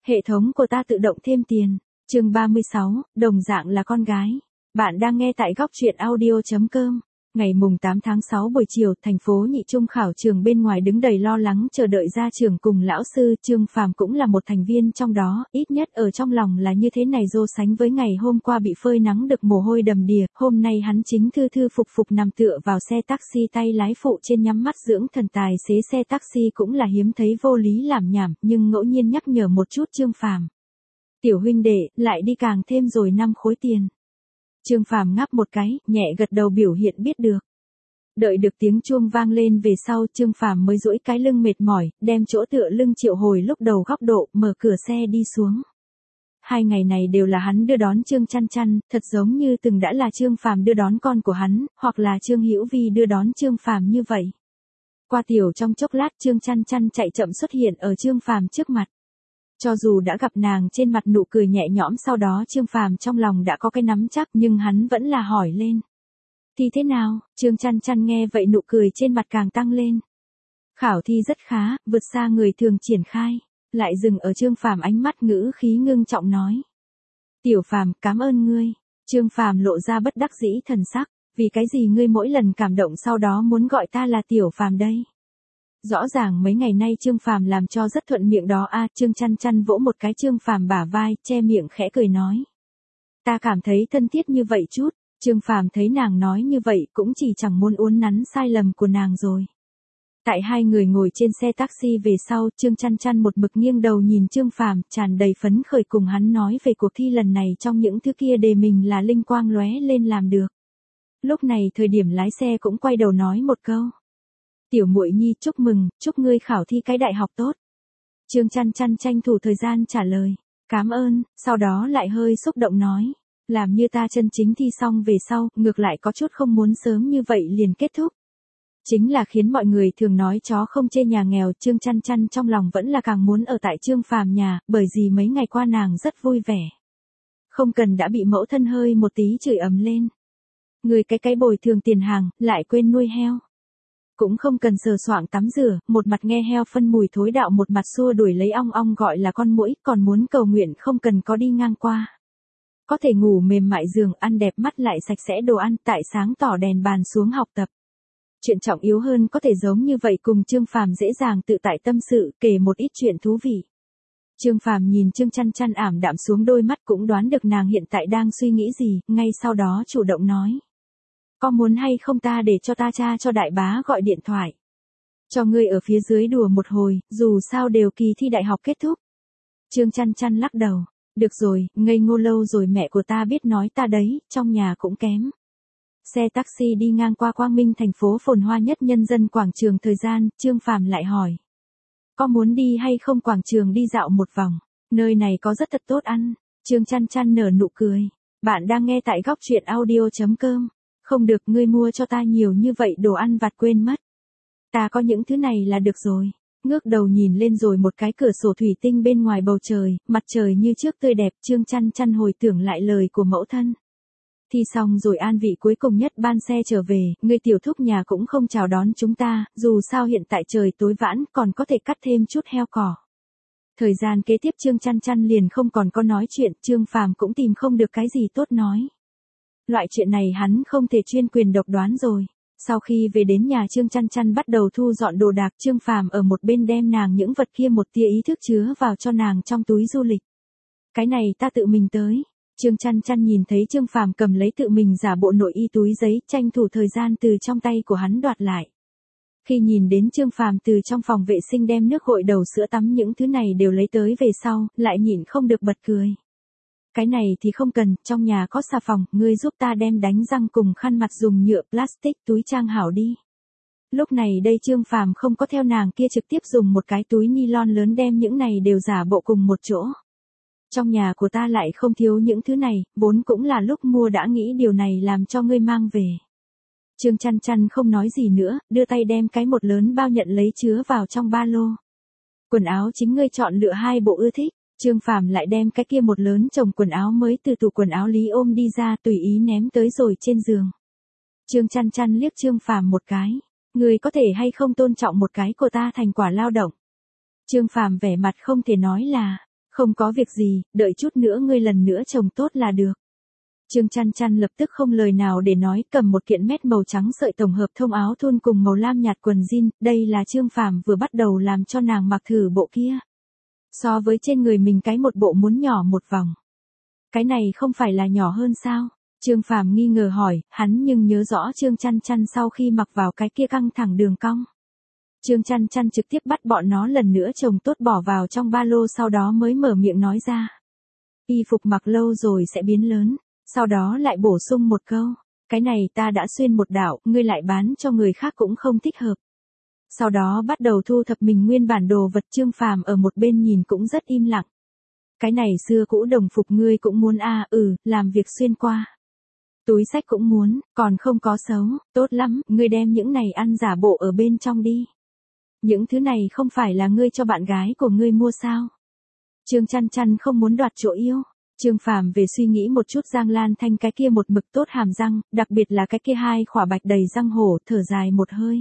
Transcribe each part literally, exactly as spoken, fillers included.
Hệ thống của ta tự động thêm tiền. Chương ba mươi sáu, đồng dạng là con gái. Bạn đang nghe tại góc truyện audio chấm com. Ngày mùng tám tháng sáu buổi chiều, thành phố Nhị Trung khảo trường bên ngoài đứng đầy lo lắng chờ đợi ra trường cùng lão sư. Trương Phàm cũng là một thành viên trong đó, ít nhất ở trong lòng là như thế này. So sánh với ngày hôm qua bị phơi nắng được mồ hôi đầm đìa, hôm nay hắn chính thư thư phục phục nằm tựa vào xe taxi, tay lái phụ trên nhắm mắt dưỡng thần. Tài xế xe taxi cũng là hiếm thấy vô lý làm nhảm, nhưng ngẫu nhiên nhắc nhở một chút Trương Phàm. Tiểu huynh đệ, lại đi càng thêm rồi năm khối tiền. Trương Phàm ngáp một cái, nhẹ gật đầu biểu hiện biết được. Đợi được tiếng chuông vang lên về sau, Trương Phàm mới duỗi cái lưng mệt mỏi, đem chỗ tựa lưng triệu hồi lúc đầu góc độ, mở cửa xe đi xuống. Hai ngày này đều là hắn đưa đón Trương Chăn Chăn, thật giống như từng đã là Trương Phàm đưa đón con của hắn, hoặc là Trương Hữu Vi đưa đón Trương Phàm như vậy. Qua tiểu trong chốc lát, Trương Chăn Chăn chạy chậm xuất hiện ở Trương Phàm trước mặt. Cho dù đã gặp nàng trên mặt nụ cười nhẹ nhõm, sau đó Trương Phàm trong lòng đã có cái nắm chắc, nhưng hắn vẫn là hỏi lên. Thì thế nào? Trương Chăn Chăn nghe vậy nụ cười trên mặt càng tăng lên. Khảo thi rất khá, vượt xa người thường triển khai, lại dừng ở Trương Phàm, ánh mắt ngữ khí ngưng trọng nói. Tiểu Phàm, cảm ơn ngươi. Trương Phàm lộ ra bất đắc dĩ thần sắc, vì cái gì ngươi mỗi lần cảm động sau đó muốn gọi ta là Tiểu Phàm đây? Rõ ràng mấy ngày nay Trương Phàm làm cho rất thuận miệng đó a. À, Trương Chăn Chăn vỗ một cái Trương Phàm bả vai, che miệng khẽ cười nói. Ta cảm thấy thân thiết như vậy chút. Trương Phàm thấy nàng nói như vậy cũng chỉ chẳng muốn uốn nắn sai lầm của nàng rồi. Tại hai người ngồi trên xe taxi về sau, Trương Chăn Chăn một mực nghiêng đầu nhìn Trương Phàm, tràn đầy phấn khởi cùng hắn nói về cuộc thi lần này, trong những thứ kia đề mình là linh quang lóe lên làm được. Lúc này thời điểm lái xe cũng quay đầu nói một câu. Tiểu muội nhi, chúc mừng, chúc ngươi khảo thi cái đại học tốt. Trương Chăn Chăn tranh thủ thời gian trả lời. Cảm ơn, sau đó lại hơi xúc động nói. Làm như ta chân chính thi xong về sau, ngược lại có chút không muốn sớm như vậy liền kết thúc. Chính là khiến mọi người thường nói chó không chê nhà nghèo, Trương Chăn Chăn trong lòng vẫn là càng muốn ở tại Trương Phàm nhà, bởi vì mấy ngày qua nàng rất vui vẻ. Không cần đã bị mẫu thân hơi một tí chửi ấm lên. Người cái cái bồi thường tiền hàng, lại quên nuôi heo. Cũng không cần sờ soạng tắm rửa, một mặt nghe heo phân mùi thối đạo, một mặt xua đuổi lấy ong ong gọi là con muỗi, còn muốn cầu nguyện không cần có đi ngang qua. Có thể ngủ mềm mại giường, ăn đẹp mắt lại sạch sẽ đồ ăn, tại sáng tỏ đèn bàn xuống học tập. Chuyện trọng yếu hơn có thể giống như vậy cùng Trương Phàm dễ dàng tự tại tâm sự, kể một ít chuyện thú vị. Trương Phàm nhìn Trương Chăn Chăn ảm đạm xuống đôi mắt, cũng đoán được nàng hiện tại đang suy nghĩ gì, ngay sau đó chủ động nói. Có muốn hay không ta để cho ta cha cho đại bá gọi điện thoại. Cho ngươi ở phía dưới đùa một hồi, dù sao đều kỳ thi đại học kết thúc. Trương Chăn Chăn lắc đầu. Được rồi, ngây ngô lâu rồi, mẹ của ta biết nói ta đấy, trong nhà cũng kém. Xe taxi đi ngang qua Quang Minh, thành phố phồn hoa nhất nhân dân quảng trường. Thời gian, Trương Phàm lại hỏi. Có muốn đi hay không quảng trường đi dạo một vòng? Nơi này có rất thật tốt ăn. Trương Chăn Chăn nở nụ cười. Bạn đang nghe tại góc truyện audio chấm com. Không được, ngươi mua cho ta nhiều như vậy đồ ăn vặt quên mất. Ta có những thứ này là được rồi. Ngước đầu nhìn lên rồi một cái cửa sổ thủy tinh bên ngoài bầu trời, mặt trời như trước tươi đẹp. Trương Chăn Chăn hồi tưởng lại lời của mẫu thân. Thi xong rồi an vị cuối cùng nhất ban xe trở về, người tiểu thúc nhà cũng không chào đón chúng ta, dù sao hiện tại trời tối vãn, còn có thể cắt thêm chút heo cỏ. Thời gian kế tiếp Trương Chăn Chăn liền không còn có nói chuyện, Trương Phàm cũng tìm không được cái gì tốt nói. Loại chuyện này hắn không thể chuyên quyền độc đoán rồi. Sau khi về đến nhà, Trương Chăn Chăn bắt đầu thu dọn đồ đạc, Trương Phàm ở một bên đem nàng những vật kia một tia ý thức chứa vào cho nàng trong túi du lịch. Cái này ta tự mình tới. Trương Chăn Chăn nhìn thấy Trương Phàm cầm lấy tự mình giả bộ nội y túi giấy, tranh thủ thời gian từ trong tay của hắn đoạt lại. Khi nhìn đến Trương Phàm từ trong phòng vệ sinh đem nước gội đầu, sữa tắm những thứ này đều lấy tới về sau, lại nhịn không được bật cười. Cái này thì không cần, trong nhà có xà phòng, ngươi giúp ta đem đánh răng cùng khăn mặt dùng nhựa plastic túi trang hảo đi. Lúc này đây Trương Phàm không có theo nàng kia trực tiếp dùng một cái túi nylon lớn đem những này đều giả bộ cùng một chỗ. Trong nhà của ta lại không thiếu những thứ này, vốn cũng là lúc mua đã nghĩ điều này làm cho ngươi mang về. Trương Chăn Chăn không nói gì nữa, đưa tay đem cái một lớn bao nhận lấy chứa vào trong ba lô. Quần áo chính ngươi chọn lựa hai bộ ưa thích. Trương Phàm lại đem cái kia một lớn chồng quần áo mới từ tủ quần áo lý ôm đi ra, tùy ý ném tới rồi trên giường. Trương Chăn Chăn liếc Trương Phàm một cái. Ngươi có thể hay không tôn trọng một cái của ta thành quả lao động? Trương Phàm vẻ mặt không thể nói là. Không có việc gì, đợi chút nữa ngươi lần nữa trồng tốt là được. Trương Chăn Chăn lập tức không lời nào để nói, cầm một kiện mét màu trắng sợi tổng hợp thông áo thun cùng màu lam nhạt quần jean, đây là Trương Phàm vừa bắt đầu làm cho nàng mặc thử bộ kia. So với trên người mình cái một bộ muốn nhỏ một vòng. Cái này không phải là nhỏ hơn sao? Trương Phàm nghi ngờ hỏi, hắn nhưng nhớ rõ Trương Chăn Chăn sau khi mặc vào cái kia căng thẳng đường cong. Trương Chăn Chăn trực tiếp bắt bọn nó lần nữa trồng tốt bỏ vào trong ba lô, sau đó mới mở miệng nói ra. Y phục mặc lâu rồi sẽ biến lớn, sau đó lại bổ sung một câu. Cái này ta đã xuyên một đạo, ngươi lại bán cho người khác cũng không thích hợp. Sau đó bắt đầu thu thập mình nguyên bản đồ vật. Trương Phàm ở một bên nhìn cũng rất im lặng. Cái này xưa cũ đồng phục ngươi cũng muốn a? À, ừ, làm việc xuyên qua. Túi xách cũng muốn, còn không có xấu, tốt lắm, ngươi đem những này ăn giả bộ ở bên trong đi. Những thứ này không phải là ngươi cho bạn gái của ngươi mua sao? Trương Chăn Chăn không muốn đoạt chỗ yêu. Trương Phàm về suy nghĩ một chút Giang Lan Thanh cái kia một mực tốt hàm răng, đặc biệt là cái kia hai khỏa bạch đầy răng hổ, thở dài một hơi.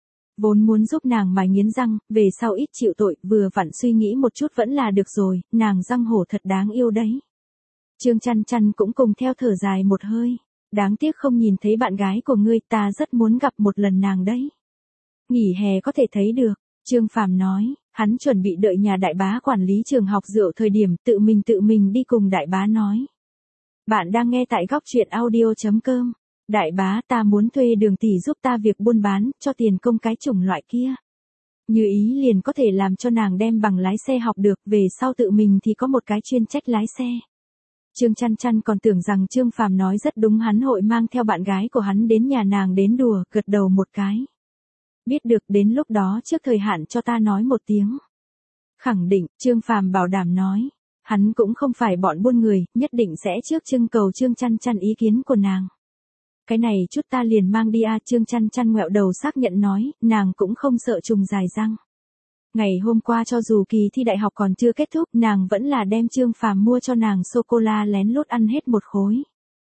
Vốn muốn giúp nàng mài nghiến răng, về sau ít chịu tội, vừa vặn suy nghĩ một chút vẫn là được rồi, nàng răng hổ thật đáng yêu đấy. Trương Chăn Chăn cũng cùng theo thở dài một hơi. Đáng tiếc không nhìn thấy bạn gái của ngươi, ta rất muốn gặp một lần nàng đấy. Nghỉ hè có thể thấy được, Trương Phàm nói, hắn chuẩn bị đợi nhà đại bá quản lý trường học rượu thời điểm tự mình tự mình đi cùng đại bá nói. Bạn đang nghe tại góc truyện audio chấm com. Đại bá, ta muốn thuê Đường tỷ giúp ta việc buôn bán, cho tiền công cái chủng loại kia. Như ý liền có thể làm cho nàng đem bằng lái xe học được, về sau tự mình thì có một cái chuyên trách lái xe. Trương Chăn Chăn còn tưởng rằng Trương Phàm nói rất đúng, hắn hội mang theo bạn gái của hắn đến nhà nàng đến đùa, gật đầu một cái. Biết được, đến lúc đó trước thời hạn cho ta nói một tiếng. Khẳng định, Trương Phàm bảo đảm nói. Hắn cũng không phải bọn buôn người, nhất định sẽ trước trưng cầu Trương Chăn Chăn ý kiến của nàng. Cái này chút ta liền mang đi a. Trương Chăn Chăn ngoẹo đầu xác nhận nói, nàng cũng không sợ trùng dài răng. Ngày hôm qua cho dù kỳ thi đại học còn chưa kết thúc, nàng vẫn là đem Trương Phàm mua cho nàng sô-cô-la lén lút ăn hết một khối.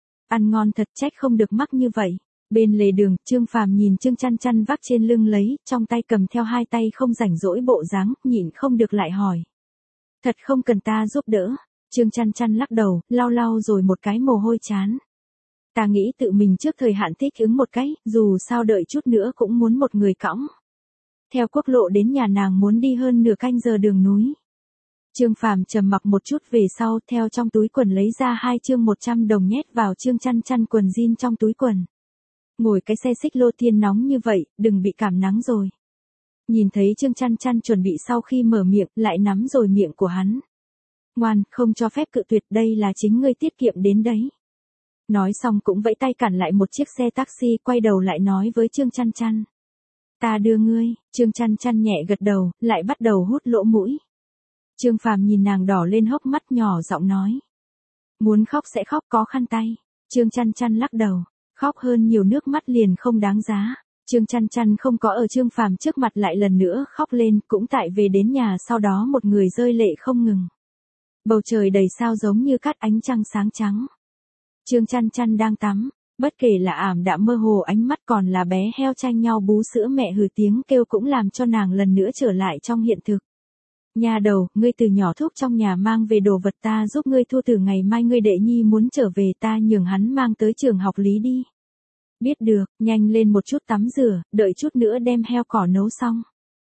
Ăn ngon thật, trách không được mắc như vậy. Bên lề đường, Trương Phàm nhìn Trương Chăn Chăn vác trên lưng lấy, trong tay cầm theo hai tay không rảnh rỗi bộ dáng, nhịn không được lại hỏi. Thật không cần ta giúp đỡ. Trương Chăn Chăn lắc đầu, lau lau rồi một cái mồ hôi chán. Ta nghĩ tự mình trước thời hạn thích ứng một cái, dù sao đợi chút nữa cũng muốn một người cõng. Theo quốc lộ đến nhà nàng muốn đi hơn nửa canh giờ đường núi. Trương Phàm trầm mặc một chút về sau, theo trong túi quần lấy ra hai chương một trăm đồng nhét vào Trương Chăn Chăn quần jean trong túi quần. Ngồi cái xe xích lô thiên nóng như vậy, đừng bị cảm nắng rồi. Nhìn thấy Trương Chăn Chăn chuẩn bị sau khi mở miệng, lại nắm rồi miệng của hắn. Ngoan, không cho phép cự tuyệt, đây là chính ngươi tiết kiệm đến đấy. Nói xong cũng vẫy tay cản lại một chiếc xe taxi, quay đầu lại nói với Trương Chăn Chăn. Ta đưa ngươi. Trương Chăn Chăn nhẹ gật đầu, lại bắt đầu hút lỗ mũi. Trương Phàm nhìn nàng đỏ lên hốc mắt, nhỏ giọng nói. Muốn khóc sẽ khóc, có khăn tay. Trương Chăn Chăn lắc đầu, khóc hơn nhiều nước mắt liền không đáng giá. Trương Chăn Chăn không có ở Trương Phàm trước mặt lại lần nữa khóc lên, cũng tại về đến nhà sau đó một người rơi lệ không ngừng. Bầu trời đầy sao giống như cát, ánh trăng sáng trắng. Trương Chăn Chăn đang tắm, bất kể là ảm đạm mơ hồ ánh mắt còn là bé heo tranh nhau bú sữa mẹ hừ tiếng kêu cũng làm cho nàng lần nữa trở lại trong hiện thực. Nhà đầu, ngươi từ nhỏ thúc trong nhà mang về đồ vật, ta giúp ngươi thu, từ ngày mai ngươi đệ nhi muốn trở về ta nhường hắn mang tới trường học lý đi. Biết được, nhanh lên một chút tắm rửa, đợi chút nữa đem heo cỏ nấu xong.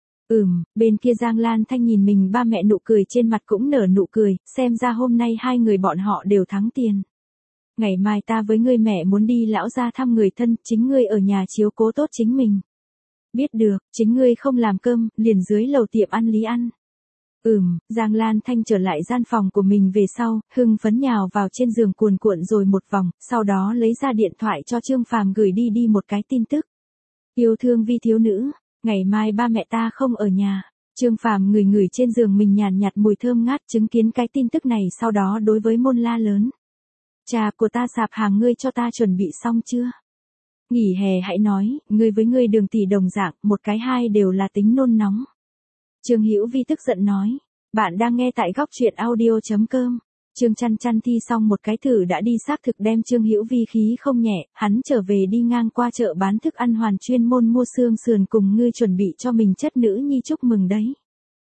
Ừm, bên kia Giang Lan Thanh nhìn mình ba mẹ nụ cười trên mặt cũng nở nụ cười, xem ra hôm nay hai người bọn họ đều thắng tiền. Ngày mai ta với ngươi mẹ muốn đi lão gia thăm người thân, chính ngươi ở nhà chiếu cố tốt chính mình. Biết được, chính ngươi không làm cơm, liền dưới lầu tiệm ăn lý ăn. Ừm, Giang Lan Thanh trở lại gian phòng của mình về sau, hưng phấn nhào vào trên giường cuồn cuộn rồi một vòng, sau đó lấy ra điện thoại cho Trương Phàm gửi đi đi một cái tin tức. Yêu thương Vi thiếu nữ, ngày mai ba mẹ ta không ở nhà. Trương Phàm ngửi ngửi trên giường mình nhàn nhạt mùi thơm ngát, chứng kiến cái tin tức này sau đó đối với Môn la lớn. Trà của ta sạp hàng ngươi cho ta chuẩn bị xong chưa? Nghỉ hè hãy nói, ngươi với ngươi Đường tỷ đồng dạng, một cái hai đều là tính nôn nóng. Trương Hữu Vi tức giận nói, bạn đang nghe tại góc truyện audio chấm com. Trương Chăn Chăn thi xong một cái thử đã đi, xác thực đem Trương Hữu Vi khí không nhẹ, hắn trở về đi ngang qua chợ bán thức ăn Hoàn chuyên môn mua xương sườn cùng ngươi chuẩn bị cho mình chất nữ nhi chúc mừng đấy.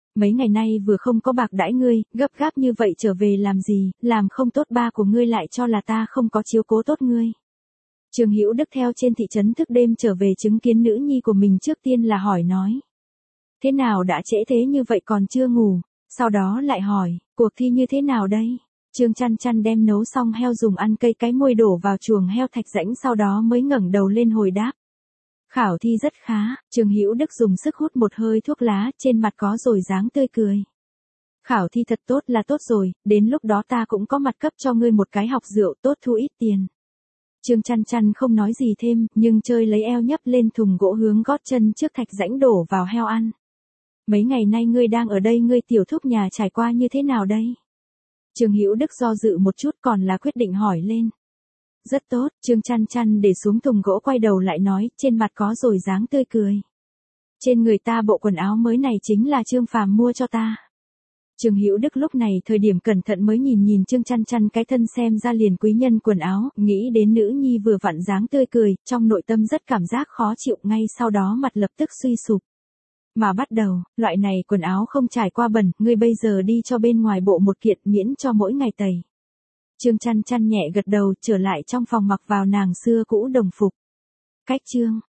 Mấy ngày nay vừa không có bạc đãi ngươi, gấp gáp như vậy trở về làm gì, làm không tốt ba của ngươi lại cho là ta không có chiếu cố tốt ngươi. Trương Hữu Đức theo trên thị trấn thức đêm trở về chứng kiến nữ nhi của mình trước tiên là hỏi nói. Thế nào đã trễ thế như vậy còn chưa ngủ, sau đó lại hỏi, cuộc thi như thế nào đây? Trương Chăn Chăn đem nấu xong heo dùng ăn cây cái môi đổ vào chuồng heo thạch rãnh sau đó mới ngẩng đầu lên hồi đáp. Khảo thi rất khá, Trương Hữu Đức dùng sức hút một hơi thuốc lá, trên mặt có rồi dáng tươi cười. Khảo thi thật tốt là tốt rồi, đến lúc đó ta cũng có mặt cấp cho ngươi một cái học rượu tốt thu ít tiền. Trương Chăn Chăn không nói gì thêm, nhưng chơi lấy eo nhấp lên thùng gỗ hướng gót chân trước thạch rãnh đổ vào heo ăn. Mấy ngày nay ngươi đang ở đây ngươi tiểu thúc nhà trải qua như thế nào đây? Trương Hữu Đức do dự một chút còn là quyết định hỏi lên. Rất tốt, Trương Chăn Chăn để xuống thùng gỗ quay đầu lại nói, trên mặt có rồi dáng tươi cười. Trên người ta bộ quần áo mới này chính là Trương Phàm mua cho ta. Trương Hữu Đức lúc này thời điểm cẩn thận mới nhìn nhìn Trương Chăn Chăn cái thân xem ra liền quý nhân quần áo, nghĩ đến nữ nhi vừa vặn dáng tươi cười, trong nội tâm rất cảm giác khó chịu, ngay sau đó mặt lập tức suy sụp. Mà bắt đầu, loại này quần áo không trải qua bẩn, ngươi bây giờ đi cho bên ngoài bộ một kiện miễn cho mỗi ngày tẩy. Trương Chăn Chăn nhẹ gật đầu trở lại trong phòng mặc vào nàng xưa cũ đồng phục. Cách chương